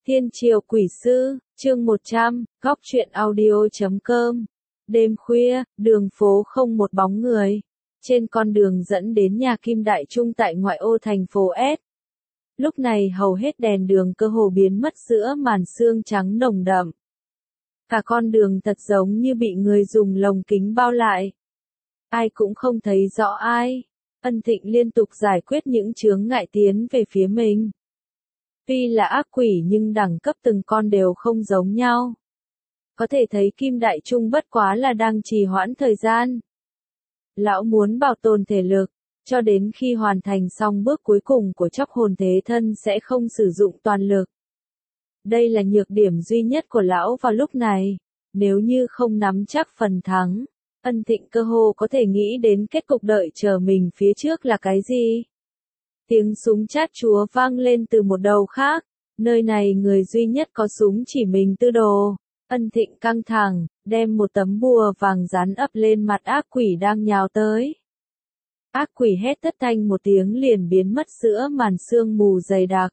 Thiên Triều Quỷ Sư, chương 100, góc truyện audio.com. Đêm khuya, đường phố không một bóng người. Trên con đường dẫn đến nhà Kim Đại Trung tại ngoại ô thành phố S. Lúc này hầu hết đèn đường cơ hồ biến mất giữa màn sương trắng nồng đậm. Cả con đường thật giống như bị người dùng lồng kính bao lại. Ai cũng không thấy rõ ai. Ân Thịnh liên tục giải quyết những chướng ngại tiến về phía mình. Tuy là ác quỷ nhưng đẳng cấp từng con đều không giống nhau. Có thể thấy Kim Đại Trung bất quá là đang trì hoãn thời gian. Lão muốn bảo tồn thể lực, cho đến khi hoàn thành xong bước cuối cùng của chóc hồn thế thân sẽ không sử dụng toàn lực. Đây là nhược điểm duy nhất của lão vào lúc này. Nếu như không nắm chắc phần thắng, Ân Thịnh cơ hồ có thể nghĩ đến kết cục đợi chờ mình phía trước là cái gì. Tiếng súng chát chúa vang lên từ một đầu khác, nơi này người duy nhất có súng chỉ mình Tư Đồ. Ân Thịnh căng thẳng, đem một tấm bùa vàng dán ấp lên mặt ác quỷ đang nhào tới. Ác quỷ hét thất thanh một tiếng liền biến mất giữa màn sương mù dày đặc.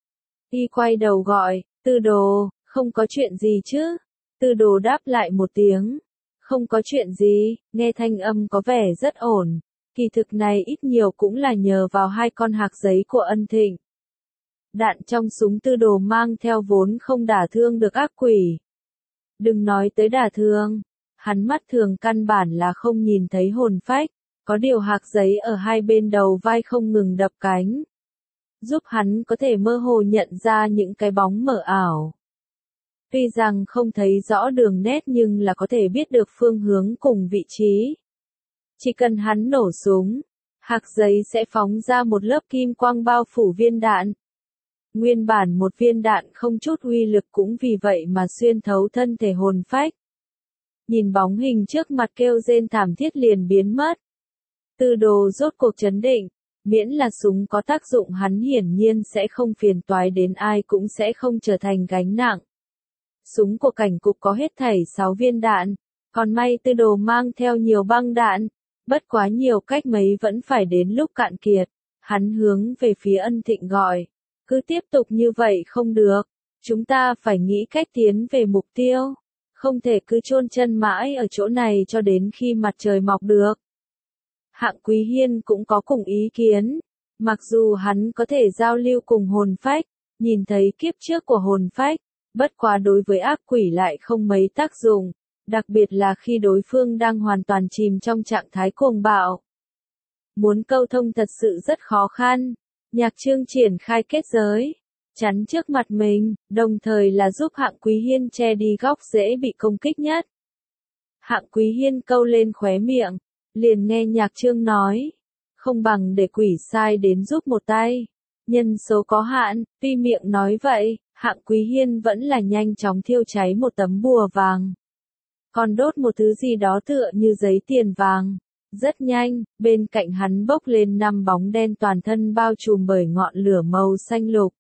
Y quay đầu gọi, Tư Đồ, không có chuyện gì chứ? Tư Đồ đáp lại một tiếng, không có chuyện gì, nghe thanh âm có vẻ rất ổn. Kỳ thực này ít nhiều cũng là nhờ vào hai con hạc giấy của Ân Thịnh. Đạn trong súng Tư Đồ mang theo vốn không đả thương được ác quỷ. Đừng nói tới đả thương, hắn mắt thường căn bản là không nhìn thấy hồn phách, có điều hạc giấy ở hai bên đầu vai không ngừng đập cánh, giúp hắn có thể mơ hồ nhận ra những cái bóng mờ ảo. Tuy rằng không thấy rõ đường nét nhưng là có thể biết được phương hướng cùng vị trí. Chỉ cần hắn nổ súng, hạc giấy sẽ phóng ra một lớp kim quang bao phủ viên đạn. Nguyên bản một viên đạn không chút uy lực cũng vì vậy mà xuyên thấu thân thể hồn phách. Nhìn bóng hình trước mặt kêu rên thảm thiết liền biến mất. Tư Đồ rốt cuộc trấn định, miễn là súng có tác dụng hắn hiển nhiên sẽ không phiền toái đến ai cũng sẽ không trở thành gánh nặng. Súng của cảnh cục có hết thảy 6 viên đạn, còn may Tư Đồ mang theo nhiều băng đạn. Bất quá nhiều cách mấy vẫn phải đến lúc cạn kiệt, hắn hướng về phía Ân Thịnh gọi, cứ tiếp tục như vậy không được, chúng ta phải nghĩ cách tiến về mục tiêu, không thể cứ chôn chân mãi ở chỗ này cho đến khi mặt trời mọc được. Hạng Quý Hiên cũng có cùng ý kiến, mặc dù hắn có thể giao lưu cùng hồn phách, nhìn thấy kiếp trước của hồn phách, bất quá đối với ác quỷ lại không mấy tác dụng. Đặc biệt là khi đối phương đang hoàn toàn chìm trong trạng thái cuồng bạo. Muốn câu thông thật sự rất khó khăn. Nhạc Trương triển khai kết giới, chắn trước mặt mình, đồng thời là giúp Hạng Quý Hiên che đi góc dễ bị công kích nhất. Hạng Quý Hiên câu lên khóe miệng, liền nghe Nhạc Trương nói, không bằng để quỷ sai đến giúp một tay. Nhân số có hạn, tuy miệng nói vậy, Hạng Quý Hiên vẫn là nhanh chóng thiêu cháy một tấm bùa vàng. Còn đốt một thứ gì đó tựa như giấy tiền vàng. Rất nhanh, bên cạnh hắn bốc lên 5 bóng đen toàn thân bao trùm bởi ngọn lửa màu xanh lục.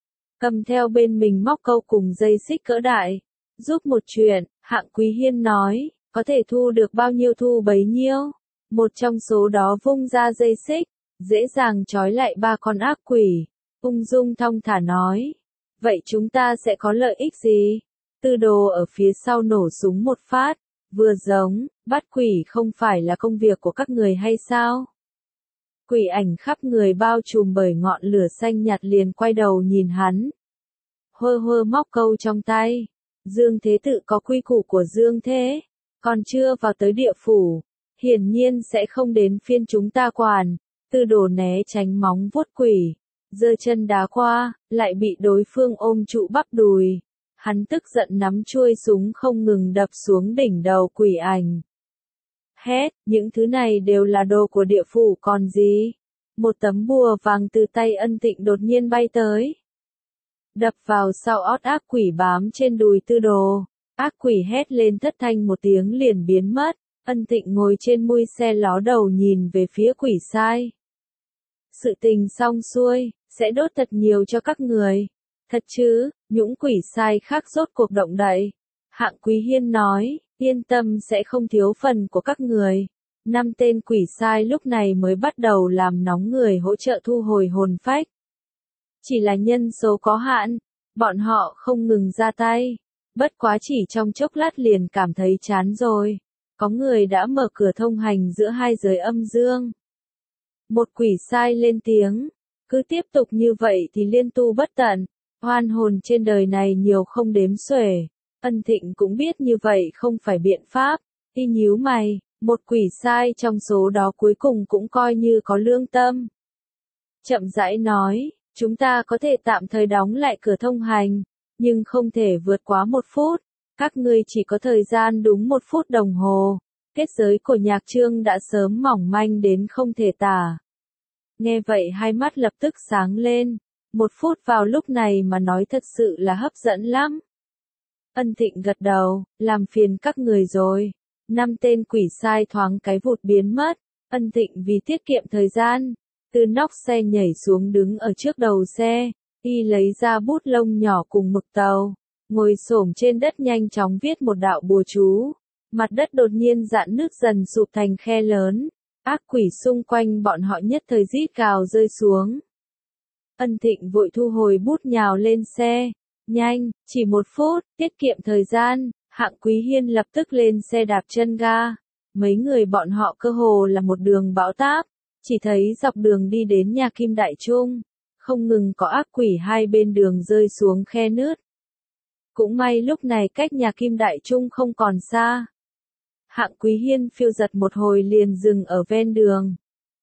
Cầm theo bên mình móc câu cùng dây xích cỡ đại. Giúp một chuyện, Hạng Quý Hiên nói, có thể thu được bao nhiêu thu bấy nhiêu. Một trong số đó vung ra dây xích, dễ dàng trói lại 3 con ác quỷ. Ung dung thong thả nói, vậy chúng ta sẽ có lợi ích gì? Tư Đồ ở phía sau nổ súng một phát, vừa giống, bắt quỷ không phải là công việc của các người hay sao? Quỷ ảnh khắp người bao trùm bởi ngọn lửa xanh nhạt liền quay đầu nhìn hắn. Hơ hơ móc câu trong tay. Dương Thế Tự có quy củ của Dương Thế, còn chưa vào tới địa phủ, hiển nhiên sẽ không đến phiên chúng ta quản. Tư Đồ né tránh móng vuốt quỷ, giơ chân đá qua, lại bị đối phương ôm trụ bắp đùi. Hắn tức giận nắm chuôi súng không ngừng đập xuống đỉnh đầu quỷ ảnh. Hét, những thứ này đều là đồ của địa phủ còn gì? Một tấm bùa vàng từ tay Ân Thịnh đột nhiên bay tới. Đập vào sau ót ác quỷ bám trên đùi Tư Đồ. Ác quỷ hét lên thất thanh một tiếng liền biến mất. Ân Thịnh ngồi trên mui xe ló đầu nhìn về phía quỷ sai. Sự tình xong xuôi, sẽ đốt thật nhiều cho các người. Thật chứ, những quỷ sai khác rốt cuộc động đậy. Hạng Quý Hiên nói, yên tâm sẽ không thiếu phần của các người. 5 tên quỷ sai lúc này mới bắt đầu làm nóng người hỗ trợ thu hồi hồn phách. Chỉ là nhân số có hạn, Bọn họ không ngừng ra tay. Bất quá chỉ trong chốc lát liền cảm thấy chán rồi. Có người đã mở cửa thông hành giữa hai giới âm dương. Một quỷ sai lên tiếng. Cứ tiếp tục như vậy thì liên tu bất tận. Oan hồn trên đời này nhiều không đếm xuể. Ân Thịnh cũng biết như vậy không phải biện pháp. Y nhíu mày, một quỷ sai trong số đó cuối cùng cũng coi như có lương tâm. Chậm rãi nói, chúng ta có thể tạm thời đóng lại cửa thông hành, nhưng không thể vượt quá 1 phút. Các ngươi chỉ có thời gian đúng 1 phút đồng hồ. Kết giới của Nhạc Trương đã sớm mỏng manh đến không thể tả. Nghe vậy hai mắt lập tức sáng lên. 1 phút vào lúc này mà nói thật sự là hấp dẫn lắm. Ân Thịnh gật đầu, làm phiền các người rồi. 5 tên quỷ sai thoáng cái vụt biến mất. Ân Thịnh vì tiết kiệm thời gian, từ nóc xe nhảy xuống đứng ở trước đầu xe. Y lấy ra bút lông nhỏ cùng mực tàu, ngồi xổm trên đất nhanh chóng viết một đạo bùa chú. Mặt đất đột nhiên rạn nứt dần sụp thành khe lớn. Ác quỷ xung quanh bọn họ nhất thời rít gào rơi xuống. Ân Thịnh vội thu hồi bút nhào lên xe. Nhanh, chỉ 1 phút, tiết kiệm thời gian. Hạng Quý Hiên lập tức lên xe đạp chân ga. Mấy người bọn họ cơ hồ là một đường bão táp. Chỉ thấy dọc đường đi đến nhà Kim Đại Trung. Không ngừng có ác quỷ hai bên đường rơi xuống khe nứt. Cũng may lúc này cách nhà Kim Đại Trung không còn xa. Hạng Quý Hiên phiêu giật một hồi liền dừng ở ven đường.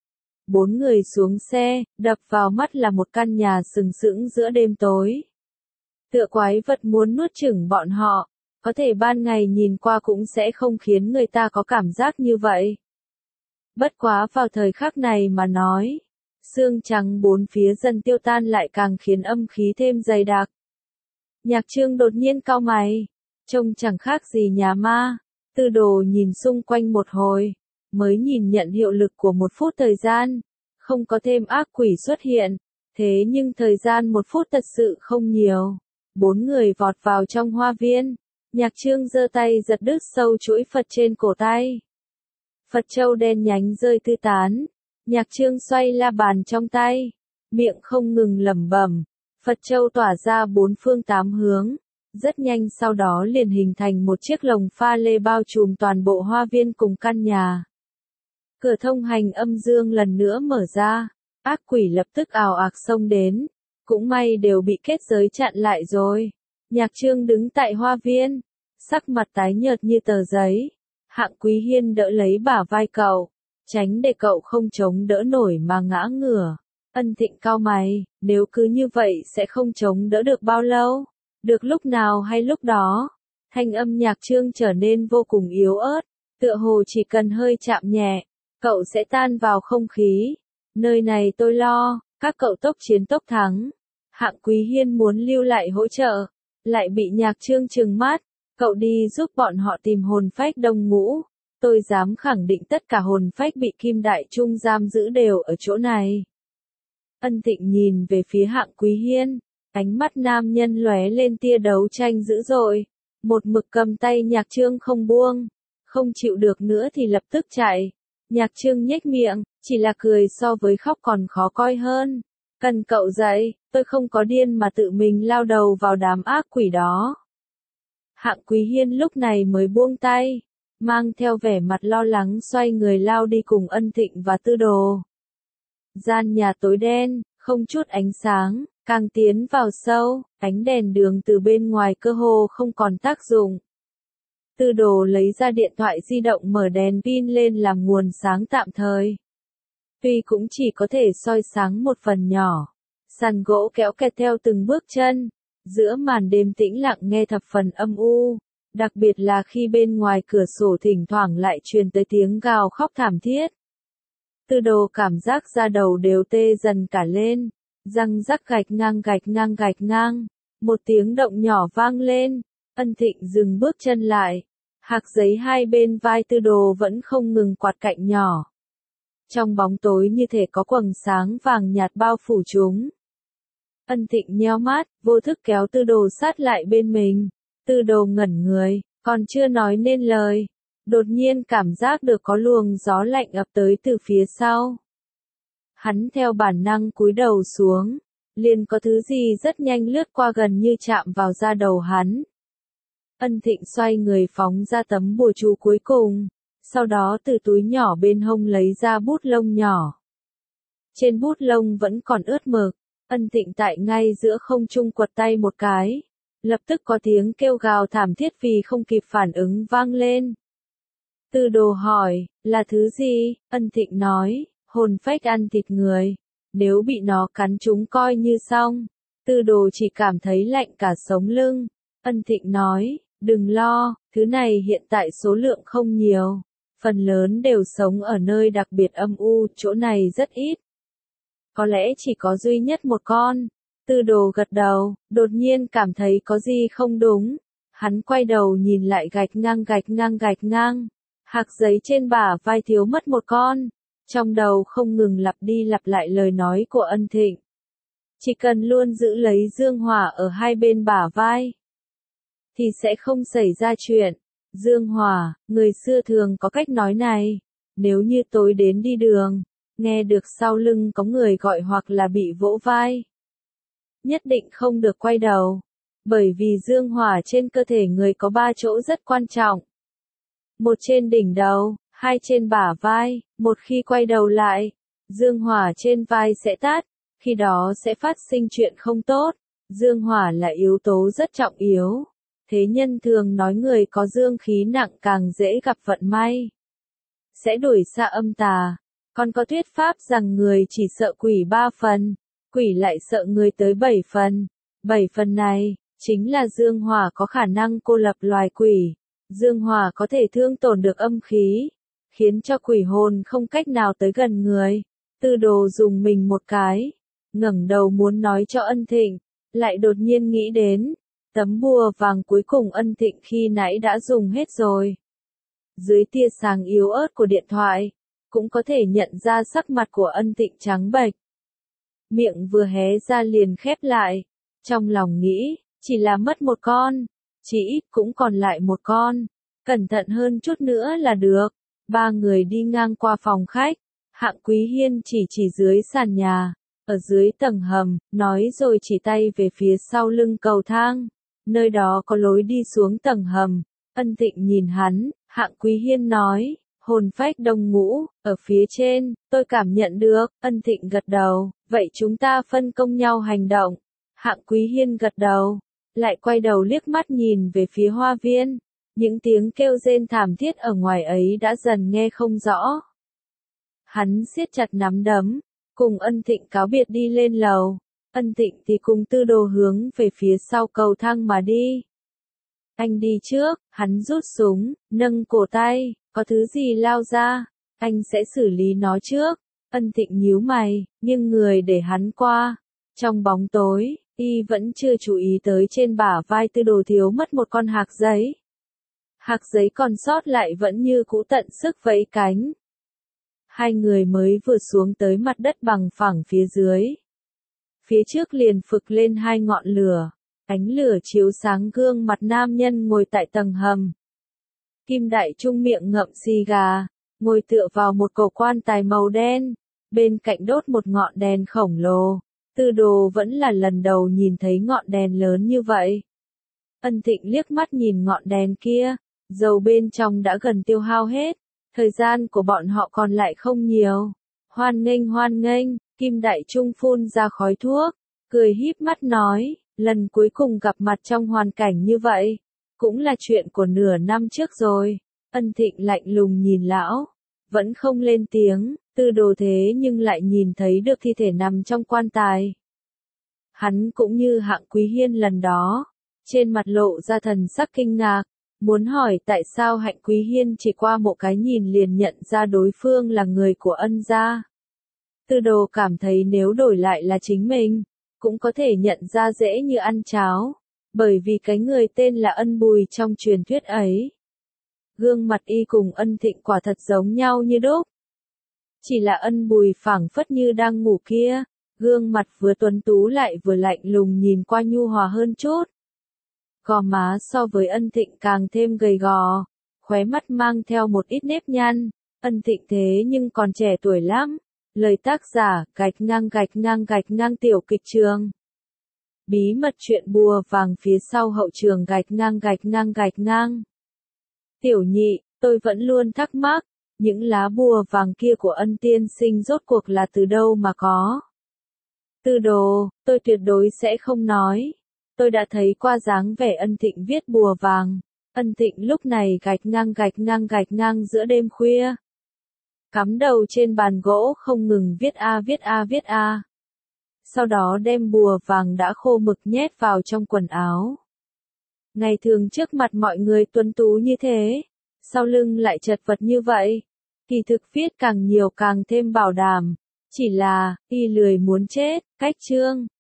4 người xuống xe, đập vào mắt là một căn nhà sừng sững giữa đêm tối. Tựa quái vật muốn nuốt chửng bọn họ, có thể ban ngày nhìn qua cũng sẽ không khiến người ta có cảm giác như vậy. Bất quá vào thời khắc này mà nói, sương trắng bốn phía dần tiêu tan lại càng khiến âm khí thêm dày đặc. Nhạc Trương đột nhiên cau mày, trông chẳng khác gì nhà ma. Tư Đồ nhìn xung quanh một hồi, mới nhìn nhận hiệu lực của 1 phút thời gian, không có thêm ác quỷ xuất hiện, thế nhưng thời gian 1 phút thật sự không nhiều. 4 người vọt vào trong hoa viên, Nhạc Trương giơ tay giật đứt sâu chuỗi Phật trên cổ tay. Phật châu đen nhánh rơi tứ tán, Nhạc Trương xoay la bàn trong tay, miệng không ngừng lẩm bẩm, Phật châu tỏa ra 4 phương 8 hướng. Rất nhanh sau đó liền hình thành một chiếc lồng pha lê bao trùm toàn bộ hoa viên cùng căn nhà. Cửa thông hành âm dương lần nữa mở ra, ác quỷ lập tức ào ạt xông đến, cũng may đều bị kết giới chặn lại rồi. Nhạc Trương đứng tại hoa viên, sắc mặt tái nhợt như tờ giấy. Hạng Quý Hiên đỡ lấy bả vai cậu, tránh để cậu không chống đỡ nổi mà ngã ngửa. Ân Thịnh cau mày, nếu cứ như vậy sẽ không chống đỡ được bao lâu. Được lúc nào hay lúc đó, thanh âm Nhạc Trương trở nên vô cùng yếu ớt, tựa hồ chỉ cần hơi chạm nhẹ, cậu sẽ tan vào không khí. Nơi này tôi lo, các cậu tốc chiến tốc thắng. Hạng Quý Hiên muốn lưu lại hỗ trợ, lại bị Nhạc Trương trừng mắt. Cậu đi giúp bọn họ tìm hồn phách Đông Ngũ. Tôi dám khẳng định tất cả hồn phách bị Kim Đại Trung giam giữ đều ở chỗ này. Ân Thịnh nhìn về phía Hạng Quý Hiên. Ánh mắt nam nhân lóe lên tia đấu tranh dữ dội, một mực cầm tay Nhạc Trương không buông, không chịu được nữa thì lập tức chạy. Nhạc Trương nhếch miệng, chỉ là cười so với khóc còn khó coi hơn. Cần cậu dậy, tôi không có điên mà tự mình lao đầu vào đám ác quỷ đó. Hạng Quý Hiên lúc này mới buông tay, mang theo vẻ mặt lo lắng xoay người lao đi cùng Ân Thịnh và Tư Đồ. Gian nhà tối đen, không chút ánh sáng. Càng tiến vào sâu, ánh đèn đường từ bên ngoài cơ hồ không còn tác dụng. Tư Đồ lấy ra điện thoại di động mở đèn pin lên làm nguồn sáng tạm thời. Tuy cũng chỉ có thể soi sáng một phần nhỏ. Sàn gỗ kéo kẹt theo từng bước chân. Giữa màn đêm tĩnh lặng nghe thập phần âm u. Đặc biệt là khi bên ngoài cửa sổ thỉnh thoảng lại truyền tới tiếng gào khóc thảm thiết. Tư Đồ cảm giác da đầu đều tê dần cả lên. Răng rắc gạch ngang, một tiếng động nhỏ vang lên, Ân Thịnh dừng bước chân lại, hạc giấy hai bên vai Tư Đồ vẫn không ngừng quạt cạnh nhỏ. Trong bóng tối như thể có quầng sáng vàng nhạt bao phủ chúng. Ân Thịnh nheo mắt, vô thức kéo Tư Đồ sát lại bên mình, Tư Đồ ngẩn người, còn chưa nói nên lời, đột nhiên cảm giác được có luồng gió lạnh ập tới từ phía sau. Hắn theo bản năng cúi đầu xuống, liền có thứ gì rất nhanh lướt qua gần như chạm vào da đầu hắn. Ân Thịnh xoay người phóng ra tấm bùa chú cuối cùng, sau đó từ túi nhỏ bên hông lấy ra bút lông nhỏ. Trên bút lông vẫn còn ướt mực, Ân Thịnh tại ngay giữa không trung quật tay một cái. Lập tức có tiếng kêu gào thảm thiết vì không kịp phản ứng vang lên. Tư Đồ hỏi, là thứ gì? Ân Thịnh nói, hồn phách ăn thịt người. Nếu bị nó cắn chúng coi như xong. Tư Đồ chỉ cảm thấy lạnh cả sống lưng. Ân Thịnh nói, đừng lo, thứ này hiện tại số lượng không nhiều. Phần lớn đều sống ở nơi đặc biệt âm u, chỗ này rất ít. Có lẽ chỉ có duy nhất một con. Tư Đồ gật đầu, đột nhiên cảm thấy có gì không đúng. Hắn quay đầu nhìn lại gạch ngang. Hạc giấy trên bả vai thiếu mất một con. Trong đầu không ngừng lặp đi lặp lại lời nói của Ân Thịnh. Chỉ cần luôn giữ lấy dương hỏa ở hai bên bả vai, thì sẽ không xảy ra chuyện. Dương hỏa, người xưa thường có cách nói này. Nếu như tối đến đi đường, nghe được sau lưng có người gọi hoặc là bị vỗ vai, nhất định không được quay đầu. Bởi vì dương hỏa trên cơ thể người có 3 chỗ rất quan trọng. Một trên đỉnh đầu, 2 trên bả vai, một khi quay đầu lại, dương hỏa trên vai sẽ tắt, khi đó sẽ phát sinh chuyện không tốt. Dương hỏa là yếu tố rất trọng yếu. Thế nhân thường nói người có dương khí nặng càng dễ gặp vận may, sẽ đuổi xa âm tà. Còn có thuyết pháp rằng người chỉ sợ quỷ 3 phần, quỷ lại sợ người tới 7 phần. 7 phần này, chính là dương hỏa có khả năng cô lập loài quỷ. Dương hỏa có thể thương tổn được âm khí, khiến cho quỷ hồn không cách nào tới gần người. Tư Đồ dùng mình một cái, ngẩng đầu muốn nói cho Ân Thịnh, lại đột nhiên nghĩ đến, tấm bùa vàng cuối cùng Ân Thịnh khi nãy đã dùng hết rồi. Dưới tia sáng yếu ớt của điện thoại, cũng có thể nhận ra sắc mặt của Ân Thịnh trắng bệch. Miệng vừa hé ra liền khép lại, trong lòng nghĩ, chỉ là mất một con, chỉ ít cũng còn lại một con, cẩn thận hơn chút nữa là được. 3 người đi ngang qua phòng khách, Hạng Quý Hiên chỉ dưới sàn nhà, ở dưới tầng hầm, nói rồi chỉ tay về phía sau lưng cầu thang, nơi đó có lối đi xuống tầng hầm. Ân Thịnh nhìn hắn, Hạng Quý Hiên nói, hồn phách đồng ngũ, ở phía trên, tôi cảm nhận được. Ân Thịnh gật đầu, vậy chúng ta phân công nhau hành động. Hạng Quý Hiên gật đầu, lại quay đầu liếc mắt nhìn về phía hoa viên. Những tiếng kêu rên thảm thiết ở ngoài ấy đã dần nghe không rõ. Hắn siết chặt nắm đấm, cùng Ân Thịnh cáo biệt đi lên lầu. Ân Thịnh thì cùng Tư Đồ hướng về phía sau cầu thang mà đi. Anh đi trước, hắn rút súng, nâng cổ tay, có thứ gì lao ra, anh sẽ xử lý nó trước. Ân Thịnh nhíu mày, nhưng người để hắn qua. Trong bóng tối, y vẫn chưa chú ý tới trên bả vai Tư Đồ thiếu mất một con hạc giấy. Hạc giấy còn sót lại vẫn như cũ tận sức vẫy cánh. Hai người mới vừa xuống tới mặt đất bằng phẳng phía dưới. Phía trước liền phực lên 2 ngọn lửa. Ánh lửa chiếu sáng gương mặt nam nhân ngồi tại tầng hầm. Kim Đại Trung miệng ngậm xì gà, ngồi tựa vào một cổ quan tài màu đen, bên cạnh đốt một ngọn đèn khổng lồ. Tư Đồ vẫn là lần đầu nhìn thấy ngọn đèn lớn như vậy. Ân Thịnh liếc mắt nhìn ngọn đèn kia, dầu bên trong đã gần tiêu hao hết, thời gian của bọn họ còn lại không nhiều. Hoan nghênh, Kim Đại Trung phun ra khói thuốc, cười híp mắt nói, lần cuối cùng gặp mặt trong hoàn cảnh như vậy, cũng là chuyện của nửa năm trước rồi. Ân Thịnh lạnh lùng nhìn lão, vẫn không lên tiếng. Tư Đồ thế nhưng lại nhìn thấy được thi thể nằm trong quan tài. Hắn cũng như Hạng Quý Hiên lần đó, trên mặt lộ ra thần sắc kinh ngạc, muốn hỏi tại sao Hạng Quý Hiên chỉ qua một cái nhìn liền nhận ra đối phương là người của Ân gia. Tư Đồ cảm thấy nếu đổi lại là chính mình, cũng có thể nhận ra dễ như ăn cháo, bởi vì cái người tên là Ân Bùi trong truyền thuyết ấy. Gương mặt y cùng Ân Thịnh quả thật giống nhau như đúc. Chỉ là Ân Bùi phảng phất như đang ngủ kia, gương mặt vừa tuấn tú lại vừa lạnh lùng nhìn qua nhu hòa hơn chút. Gò má so với Ân Thịnh càng thêm gầy gò, khóe mắt mang theo một ít nếp nhăn. Ân Thịnh thế nhưng còn trẻ tuổi lắm, Lời tác giả, gạch ngang tiểu kịch trường. Bí mật chuyện bùa vàng phía sau hậu trường gạch ngang. Tiểu nhị, tôi vẫn luôn thắc mắc, những lá bùa vàng kia của Ân tiên sinh rốt cuộc là từ đâu mà có. Tư đồ, tôi tuyệt đối sẽ không nói. Tôi đã thấy qua dáng vẻ Ân Thịnh viết bùa vàng. Ân Thịnh lúc này gạch ngang giữa đêm khuya. Cắm đầu trên bàn gỗ không ngừng viết a. Sau đó đem bùa vàng đã khô mực nhét vào trong quần áo. Ngày thường trước mặt mọi người tuấn tú như thế, sau lưng lại chật vật như vậy. Kỳ thực viết càng nhiều càng thêm bảo đảm. Chỉ là, y lười muốn chết, cách chương.